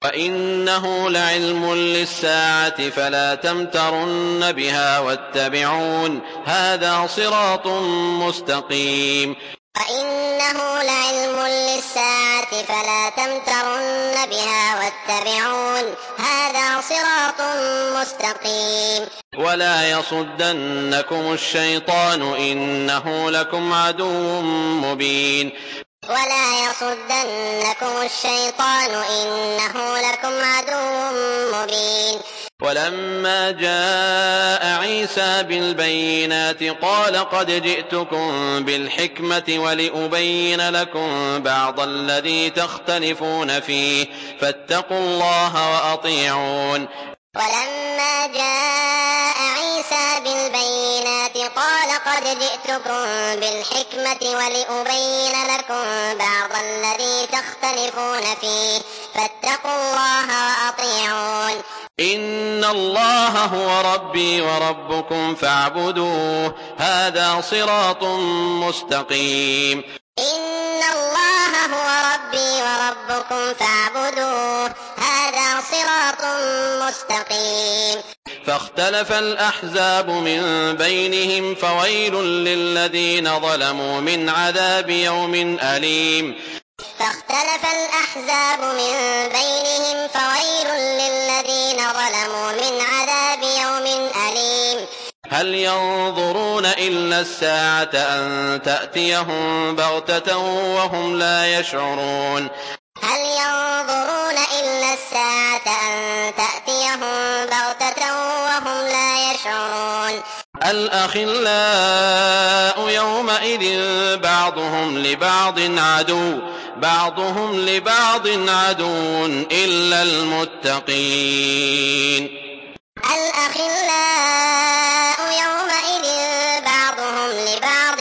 وإنه لعلم للساعة فلا تمترن بها واتبعون هذا صراط مستقيم. وإنه لعلم للساعة فلا تمترن بها واتبعون هذا صراط مستقيم. ولا يصدنكم الشيطان إنه لكم عدو مبين. ولا يصدنكم الشيطان إنه لكم عدو مبين. ولما جاء عيسى بالبينات قال قد جئتكم بالحكمة ولأبين لكم بعض الذي تختلفون فيه فاتقوا الله وأطيعون. ولما جاء عيسى بالبينات قال قد جئتكم بالحكمة ولأبين لكم بعض الذي تختلفون فيه فاتقوا الله وأطيعون. إن الله هو ربي وربكم فاعبدوه هذا صراط مستقيم. إن الله هو ربي وربكم فاعبدوه هذا صراط مستقيم. فاختلف الأحزاب من بينهم فويل للذين ظلموا من عذاب يوم أليم. فاختلف الأحزاب من بينهم فويل للذين ظلموا من عذاب يوم أليم. هل ينظرون إلا الساعة أن تأتيهم بغتة وهم لا يشعرون. هل ينظرون إلا الساعة أن تأتيهم بغتة وهم لا يشعرون. الأخلاء يومئذ بعضهم لبعض عدو إلا المتقين. الأخلاء يومئذ بعضهم لبعض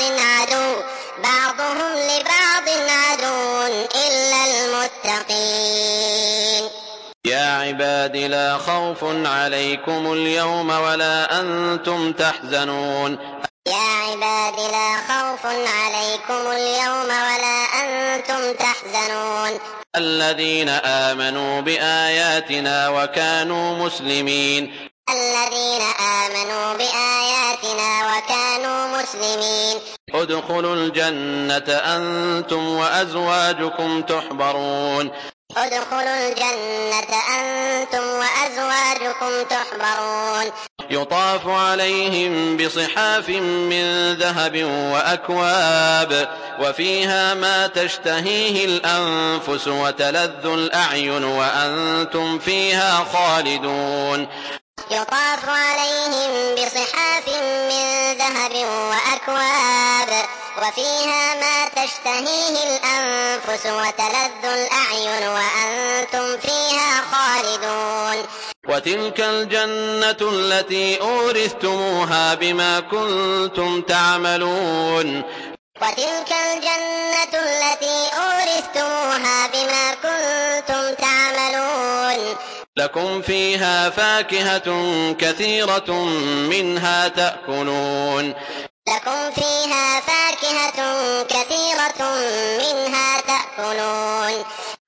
عدو إلا المتقين. يا عباد لا خوف عليكم اليوم ولا أنتم تحزنون. يا عباد لا خوف عليكم اليوم ولا أنتم تحزنون. الذين آمنوا بآياتنا وكانوا مسلمين. الذين آمنوا بآياتنا وكانوا مسلمين. ادخلوا الجنة أنتم وأزواجكم تحبرون. ادخلوا الجنة أنتم وأزواجكم تحبرون. يطاف عليهم بصحاف من ذهب وأكواب وفيها ما تشتهيه الأنفس وتلذ الأعين وأنتم فيها خالدون. يطاف عليهم بصحاف من ذهب وأكواب وفيها ما تشتهيه الأنفس وتلذ الأعين وأنتم فيها خالدون. وتلك الجنة التي أورثتموها بما كنتم تعملون. وتلك الجنة التي أورثتموها بما كنتم تعملون. لكم فيها فاكهة كثيرة منها تأكلون. لكم فيها فاكهة كثيرة منها تأكلون.